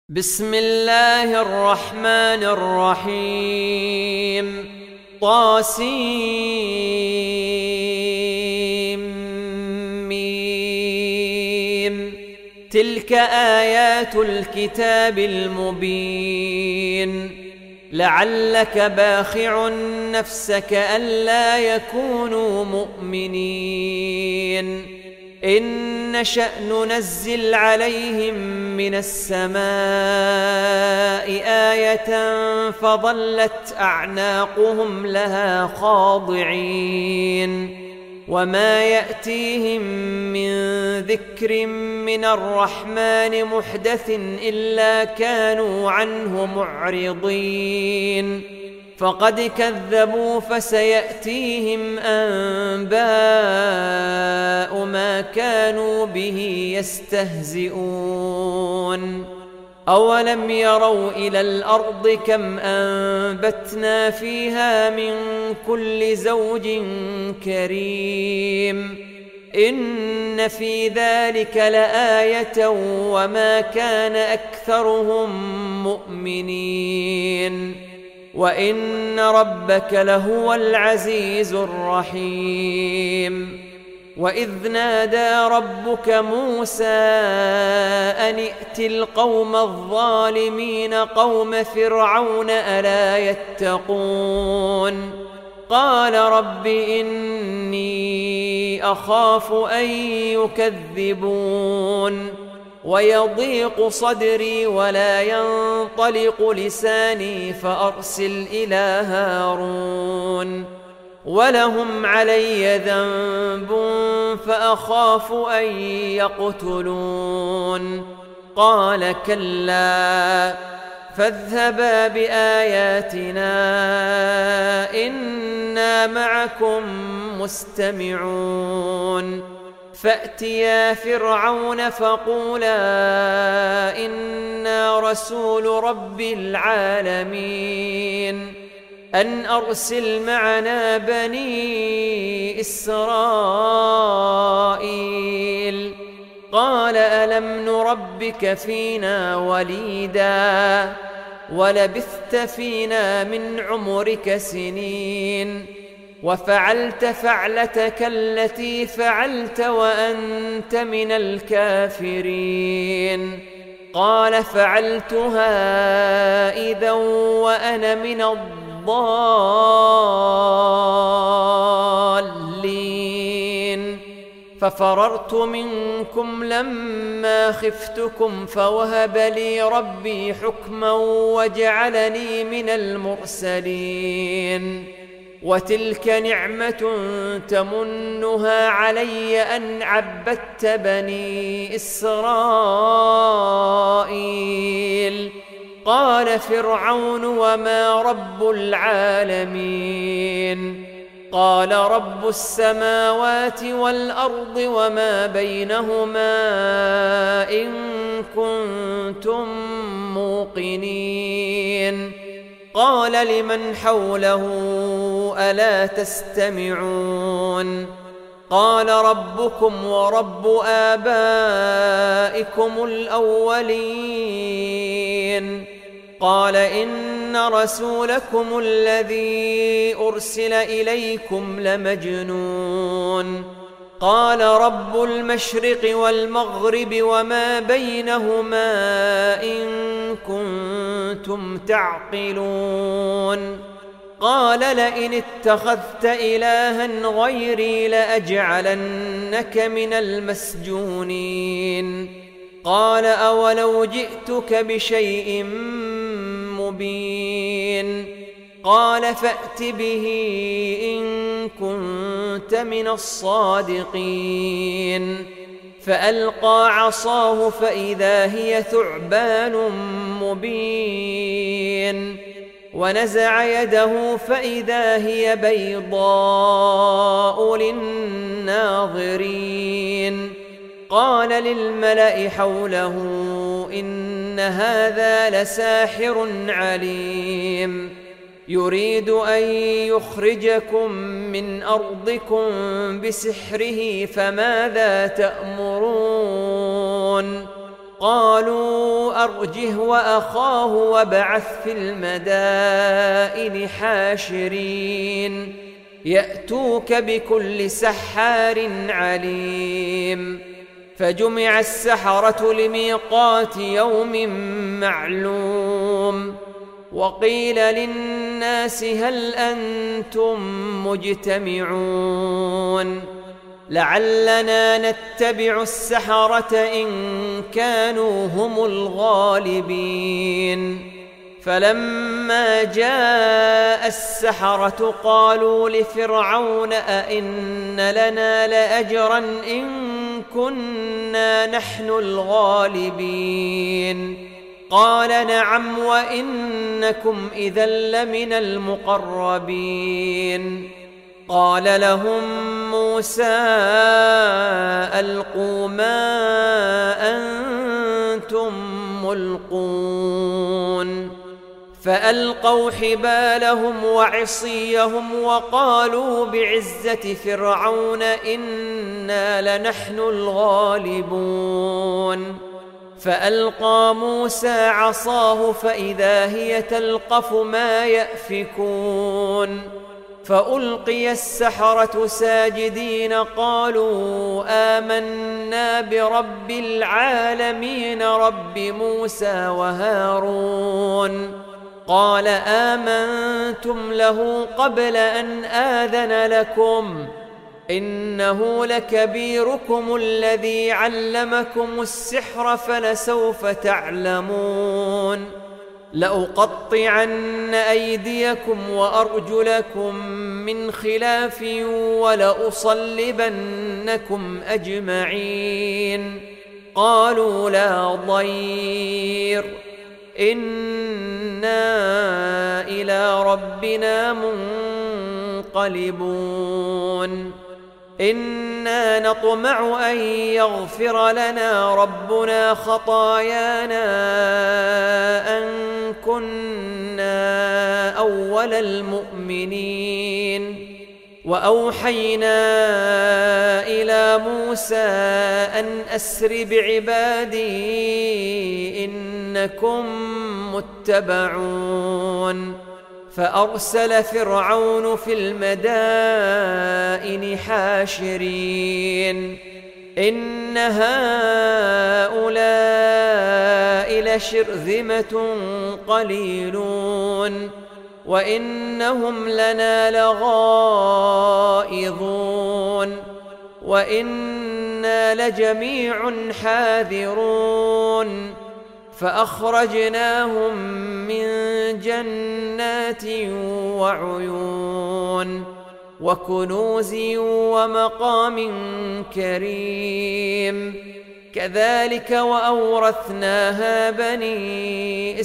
بسم الله الرحمن الرحيم طاسيم تلك آيات الكتاب المبين لعلك باخع نفسك ألا يكونوا مؤمنين إن نشأ ننزل عليهم من السماء آية فظلت أعناقهم لها خاضعين وما يأتيهم من ذكر من الرحمن محدث إلا كانوا عنه معرضين فقد كذبوا فسيأتيهم أنباء ما كانوا به يستهزئون أولم يروا إلى الأرض كم أنبتنا فيها من كل زوج كريم إن في ذلك لآية وما كان أكثرهم مؤمنين وإن ربك لهو العزيز الرحيم وإذ نادى ربك موسى أن ائت القوم الظالمين قوم فرعون ألا يتقون قال رب إني أخاف أن يكذبون ويضيق صدري ولا ينطلق لساني فأرسل إلى هارون ولهم علي ذنب فأخاف أن يقتلون قال كلا فاذهبا بآياتنا إنا معكم مستمعون فأتيا فرعون فقولا إنا رسول رب العالمين أن أرسل معنا بني إسرائيل قال ألم نربك فينا وليدا ولبثت فينا من عمرك سنين وفعلت فعلتك التي فعلت وأنت من الكافرين قال فعلتها إذا وأنا من الضالين ففررت منكم لما خفتكم فوهب لي ربي حكما وجعلني من المرسلين وتلك نعمة تمنها علي أن عبدت بني إسرائيل قال فرعون وما رب العالمين قال رب السماوات والأرض وما بينهما إن كنتم موقنين قال لمن حوله ألا تستمعون قال ربكم ورب آبائكم الأولين قال إن رسولكم الذي أرسل إليكم لمجنون قال رب المشرق والمغرب وما بينهما إن كنتم تعقلون قال لئن اتخذت إلها غيري لأجعلنك من المسجونين قال أولو جئتك بشيء مبين قال فأت به إن كنت من الصادقين فألقى عصاه فإذا هي ثعبان مبين ونزع يده فإذا هي بيضاء للناظرين قال للملأ حوله إن هذا لساحر عليم يريد أن يخرجكم من أرضكم بسحره فماذا تأمرون قالوا أرجه وأخاه وابعث في المدائن حاشرين يأتوك بكل سحار عليم. فجمع السحرة لميقات يوم معلوم وقيل للناس هل أنتم مجتمعون لعلنا نتبع السحرة إن كانوا هم الغالبين. فلما جاء السحرة قالوا لفرعون أئن لنا لأجرا إن كنا نحن الغالبين قال نعم وإنكم إذا لمن المقربين. قال لهم موسى ألقوا ما أنتم ملقون فألقوا حبالهم وعصيهم وقالوا بعزة فرعون إنا لنحن الغالبون. فألقى موسى عصاه فإذا هي تلقف ما يأفكون فألقي السحرة ساجدين قالوا آمنا برب العالمين رب موسى وهارون. قال آمنتم له قبل أن آذن لكم إنه لكبيركم الذي علمكم السحر فلسوف تعلمون لأقطعن أيديكم وأرجلكم من خلاف ولأصلبنكم أجمعين. قالوا لا ضير إنا إلى ربنا منقلبون إنا نطمع أن يغفر لنا ربنا خطايانا أن كنا أول المؤمنين. وأوحينا إلى موسى أن أسر بعبادي إنكم متبعون. فأرسل فرعون في المدائن حاشرين إن هؤلاء لشرذمة قليلون وإنهم لنا لغائظون وإنا لجميع حاذرون. فأخرجناهم من جنات وعيون وكنوز ومقام كريم كذلك وأورثناها بني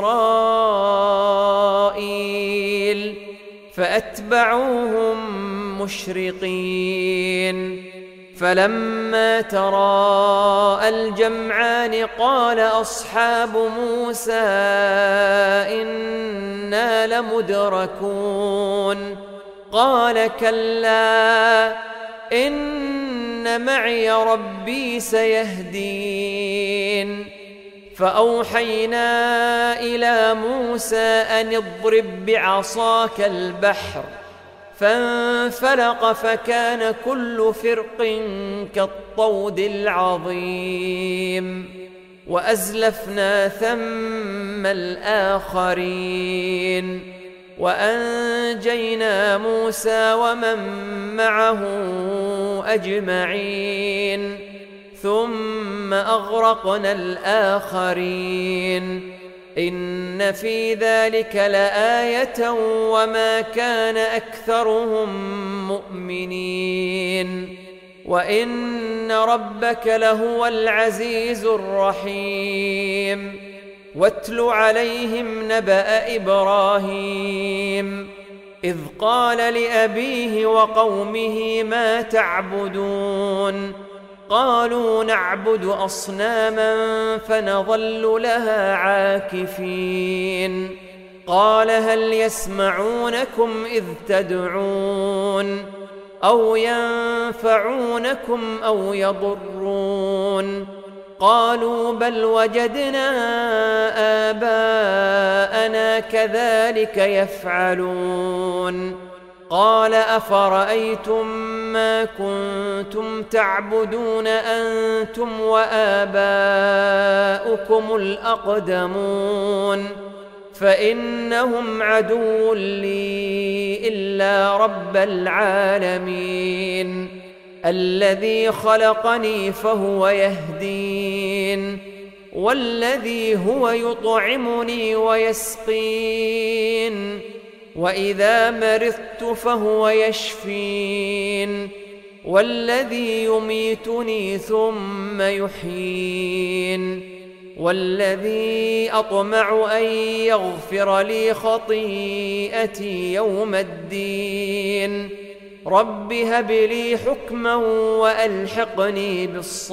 إسرائيل فأتبعوهم مشرقين. فلما تراءى الجمعان قال أصحاب موسى إنا لمدركون قال كلا إن معي ربي سيهدين. فأوحينا إلى موسى أن اضرب بعصاك البحر فانفلق فكان كل فرق كالطود العظيم وأزلفنا ثم الآخرين وأنجينا موسى ومن معه أجمعين ثم أغرقنا الآخرين. إن في ذلك لآية وما كان أكثرهم مؤمنين وإن ربك لهو العزيز الرحيم. واتل عليهم نبأ إبراهيم إذ قال لأبيه وقومه ما تعبدون قالوا نعبد أصناما فنظل لها عاكفين. قال هل يسمعونكم إذ تدعون أو ينفعونكم أو يضرون قالوا بل وجدنا آباءنا كذلك يفعلون قال أفرأيتم ما كنتم تعبدون أنتم وآباؤكم الأقدمون فإنهم عدو لي إلا رب العالمين الذي خلقني فهو يهدين والذي هو يطعمني ويسقين وإذا مرضت فهو يشفين والذي يميتني ثم يحيين والذي أطمع أن يغفر لي خطيئتي يوم الدين رب هب لي حكما وألحقني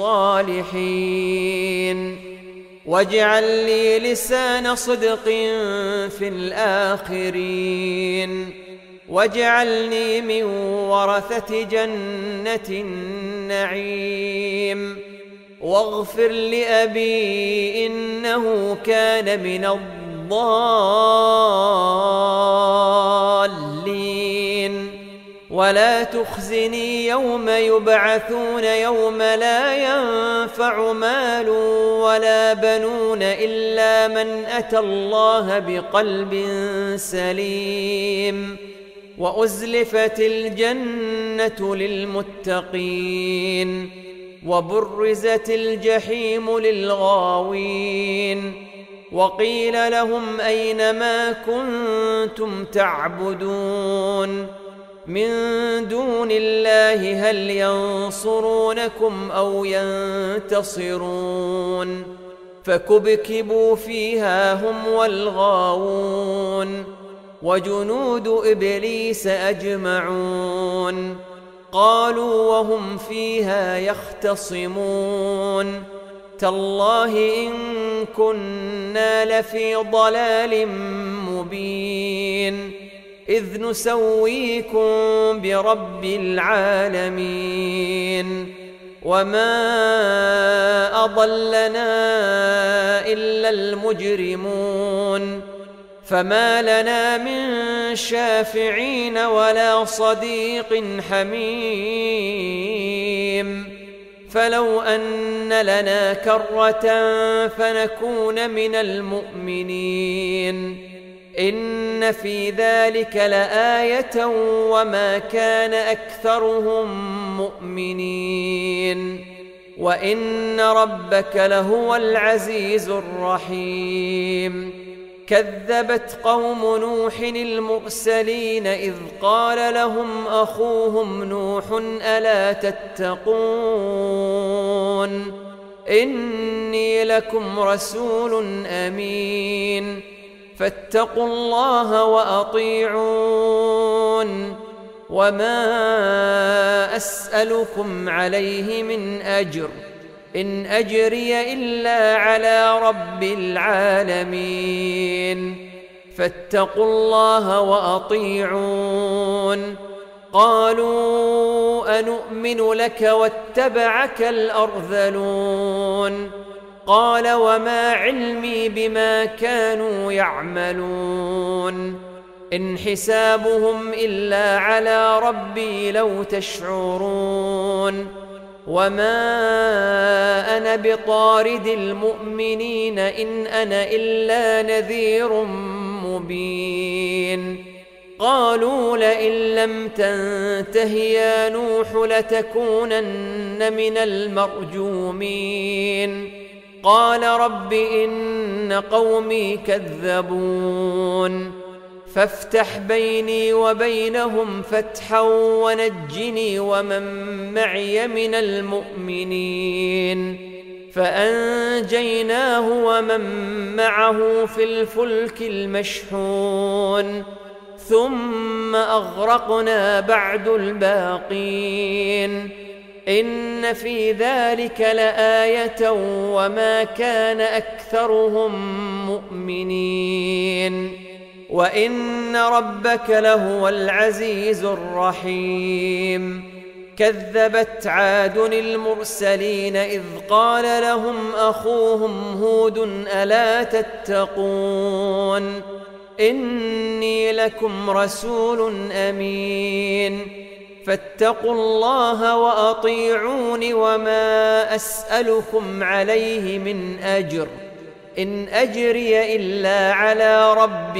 بالصالحين واجعل لي لسان صدق في الآخرين واجعلني من ورثة جنة النعيم واغفر لأبي إنه كان من الضالين ولا تخزني يوم يبعثون يوم لا ينفع مال ولا بنون إلا من أتى الله بقلب سليم وأزلفت الجنة للمتقين وبرزت الجحيم للغاوين وقيل لهم أين ما كنتم تعبدون من دون الله هل ينصرونكم أو ينتصرون فكبكبوا فيها هم والغاوون وجنود إبليس أجمعون قالوا وهم فيها يختصمون تالله إن كنا لفي ضلال مبين إذ نسويكم برب العالمين وما أضلنا إلا المجرمون فما لنا من شافعين ولا صديق حميم فلو أن لنا كرة فنكون من المؤمنين إن في ذلك لآية وما كان أكثرهم مؤمنين وإن ربك لهو العزيز الرحيم كذبت قوم نوح المرسلين إذ قال لهم أخوهم نوح ألا تتقون إني لكم رسول أمين فاتقوا الله وأطيعون وما أسألكم عليه من أجر إن أجري إلا على رب العالمين فاتقوا الله وأطيعون قالوا أنؤمن لك واتبعك الأرذلون قال وما علمي بما كانوا يعملون إن حسابهم إلا على ربي لو تشعرون وما أنا بطارد المؤمنين إن أنا إلا نذير مبين قالوا لئن لم تنته يا نوح لتكونن من المرجومين قال رب إن قومي كذبون فافتح بيني وبينهم فتحا ونجني ومن معي من المؤمنين فأنجيناه ومن معه في الفلك المشحون ثم أغرقنا بعد الباقين إن في ذلك لآية وما كان أكثرهم مؤمنين وإن ربك لهو العزيز الرحيم كذبت عاد المرسلين إذ قال لهم أخوهم هود ألا تتقون إني لكم رسول أمين فاتقوا الله وأطيعون وما أسألكم عليه من أجر إن أجري إلا على رب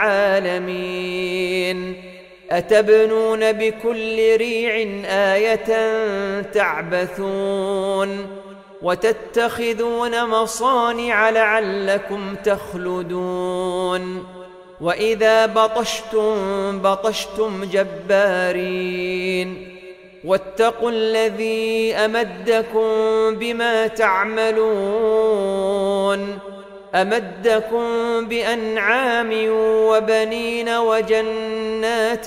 العالمين أتبنون بكل ريع آية تعبثون وتتخذون مصانع لعلكم تخلدون وإذا بطشتم جبارين واتقوا الذي أمدكم بما تعملون أمدكم بأنعام وبنين وجنات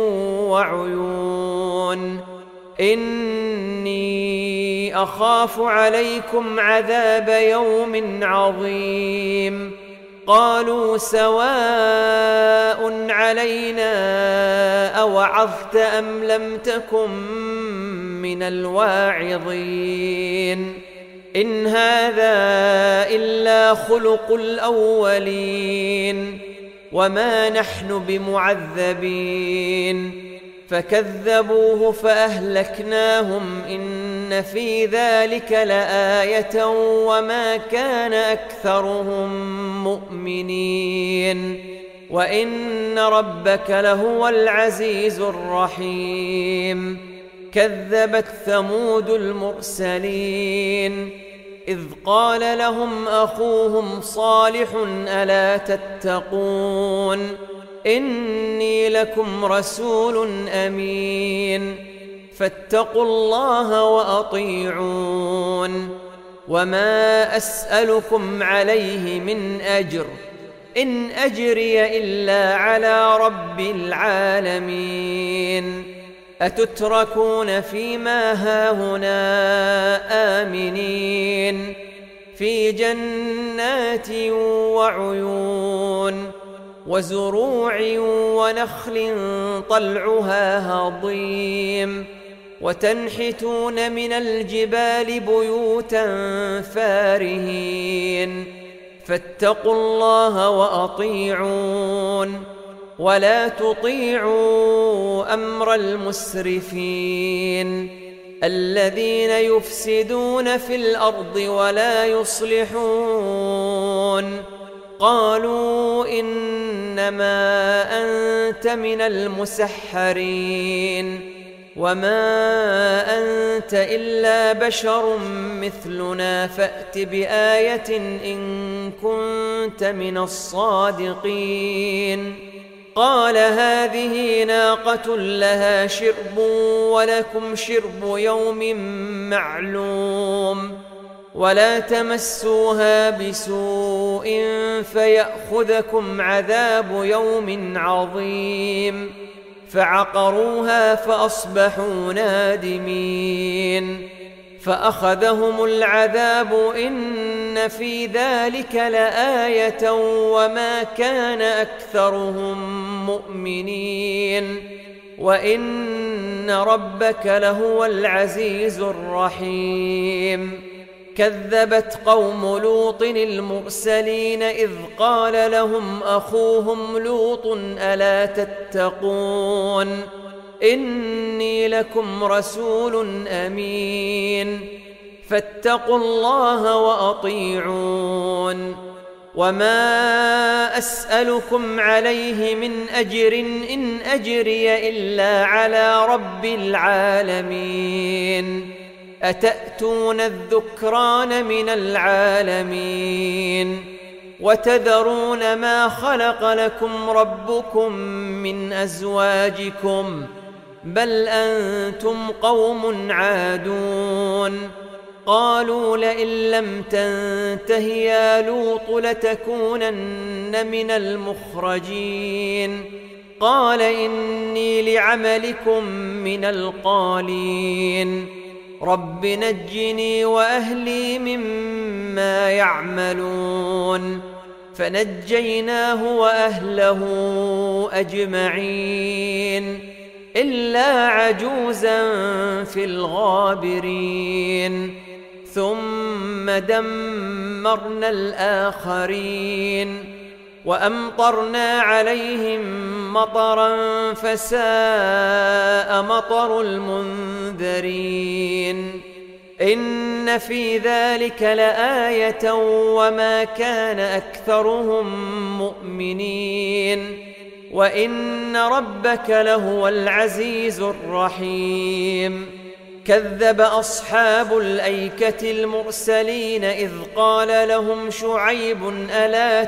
وعيون إني أخاف عليكم عذاب يوم عظيم قالوا سواء علينا أوعظت أم لم تكن من الواعظين إن هذا إلا خلق الأولين وما نحن بمعذبين فكذبوه فأهلكناهم إن في ذلك لآية وما كان أكثرهم مؤمنين وإن ربك لهو العزيز الرحيم كذبت ثمود المرسلين إذ قال لهم أخوهم صالح ألا تتقون إني لكم رسول أمين فاتقوا الله وأطيعون وما أسألكم عليه من أجر إن أجري إلا على رب العالمين أتتركون فيما هاهنا آمنين في جنات وعيون وزروع ونخل طلعها هضيم وتنحتون من الجبال بيوتا فارهين فاتقوا الله وأطيعون ولا تطيعوا أمر المسرفين الذين يفسدون في الأرض ولا يصلحون قالوا إنما أنت من المسحرين وما أنت إلا بشر مثلنا فأت بآية إن كنت من الصادقين قال هذه ناقة لها شرب ولكم شرب يوم معلوم ولا تمسوها بسوء فيأخذكم عذاب يوم عظيم فعقروها فأصبحوا نادمين فأخذهم العذاب إن في ذلك لآية وما كان أكثرهم مؤمنين وإن ربك لهو العزيز الرحيم كذبت قوم لوط المرسلين إذ قال لهم أخوهم لوط ألا تتقون إني لكم رسول أمين فاتقوا الله وأطيعون وما أسألكم عليه من أجر إن أجري إلا على رب العالمين أتأتون الذكران من العالمين وتذرون ما خلق لكم ربكم من أزواجكم بل أنتم قوم عادون قالوا لئن لم تنته يا لوط لتكونن من المخرجين قال إني لعملكم من القالين رب نجني وأهلي مما يعملون فنجيناه وأهله أجمعين إلا عجوزا في الغابرين ثم دمرنا الآخرين وأمطرنا عليهم مطرا فساء مطر المنذرين إن في ذلك لآية وما كان أكثرهم مؤمنين وإن ربك لهو العزيز الرحيم كذب أصحاب الأيكة المرسلين إذ قال لهم شعيب ألا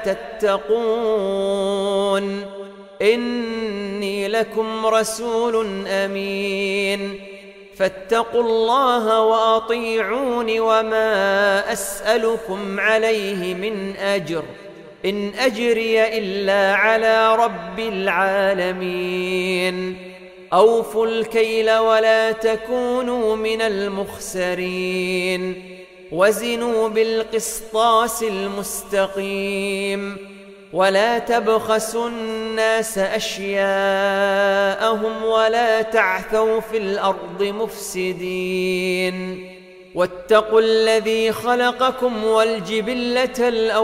تتقون إني لكم رسول أمين فاتقوا الله وأطيعون وما أسألكم عليه من أجر إن أجري إلا على رب العالمين أوفوا الكيل ولا تكونوا من المخسرين وزنوا بالقسطاس المستقيم ولا تبخسوا الناس أشياءهم ولا تعثوا في الأرض مفسدين واتقوا الذي خلقكم والجبلة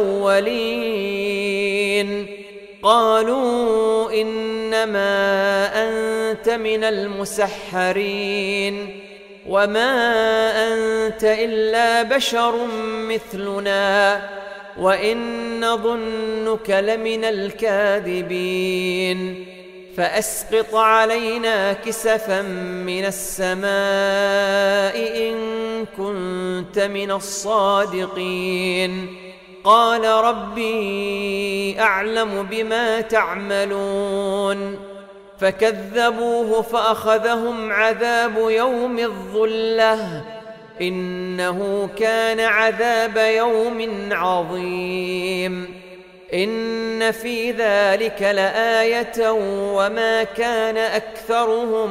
الأولين قالوا إنما أنت من المسحرين وما أنت إلا بشر مثلنا وإن نظنك لمن الكاذبين فأسقط علينا كسفا من السماء إن كنت من الصادقين قال ربي أعلم بما تعملون فكذبوه فأخذهم عذاب يوم الظلة إنه كان عذاب يوم عظيم إن في ذلك لآية وما كان أكثرهم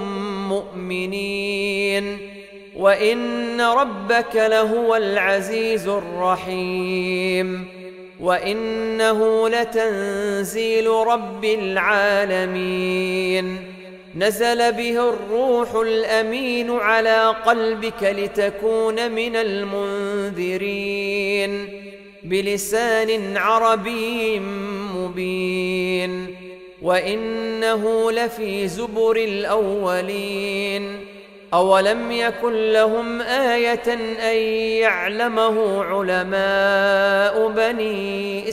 مؤمنين وإن ربك لهو العزيز الرحيم وإنه لتنزيل رب العالمين نزل به الروح الأمين على قلبك لتكون من المنذرين بلسان عربي مبين وإنه لفي زبر الأولين أولم يكن لهم آية أن يعلمه علماء بني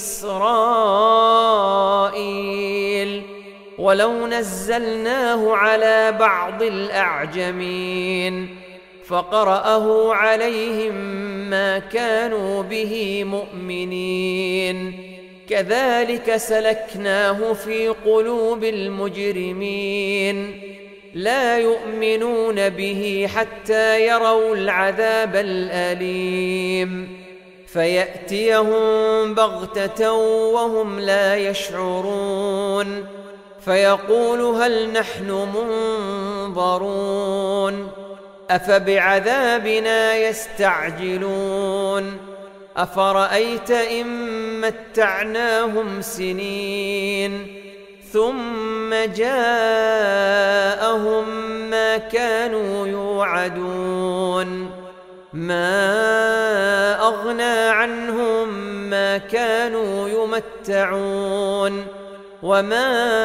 إسرائيل ولو نزلناه على بعض الأعجمين فقرأه عليهم ما كانوا به مؤمنين كذلك سلكناه في قلوب المجرمين لا يؤمنون به حتى يروا العذاب الأليم فيأتيهم بغتة وهم لا يشعرون فيقول هل نحن منظرون أفبعذابنا يستعجلون أفرأيت إن متعناهم سنين ثم جاءهم ما كانوا يوعدون ما أغنى عنهم ما كانوا يمتعون وما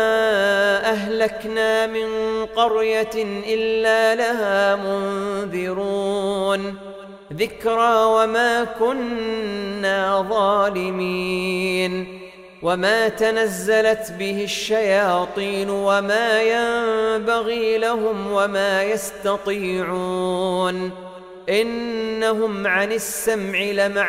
أهلكنا من قرية إلا لها منذرون ذكرى وما كنا ظالمين وما تنزلت به الشياطين وما ينبغي لهم وما يستطيعون إنهم عن السمع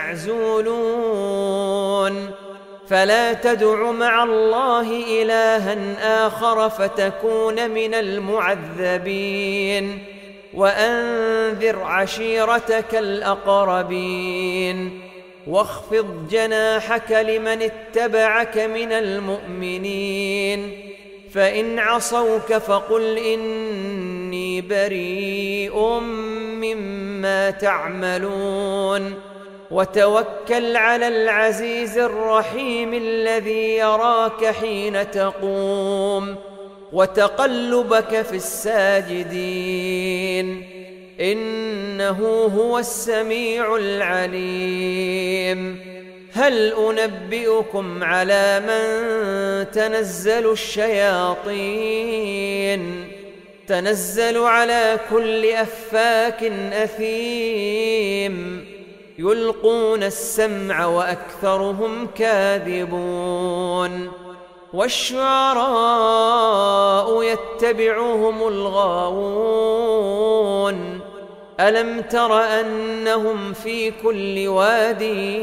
لمعزولون فلا تدع مع الله إلها آخر فتكون من المعذبين وأنذر عشيرتك الأقربين واخفض جناحك لمن اتبعك من المؤمنين فإن عصوك فقل إني بريء مما تعملون وتوكل على العزيز الرحيم الذي يراك حين تقوم وتقلبك في الساجدين إنه هو السميع العليم. هل أنبئكم على من تنزل الشياطين تنزل على كل أفاك أثيم يلقون السمع وأكثرهم كاذبون والشعراء يتبعهم الغاوون ألم تر أنهم في كل واد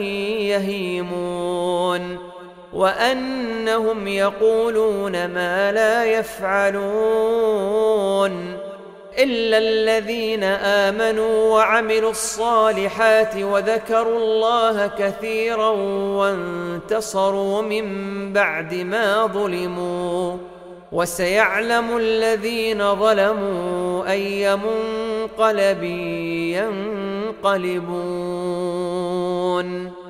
يهيمون وأنهم يقولون ما لا يفعلون إلا الذين آمنوا وعملوا الصالحات وذكروا الله كثيرا وانتصروا من بعد ما ظلموا وسيعلم الذين ظلموا أي منقلب ينقلبون.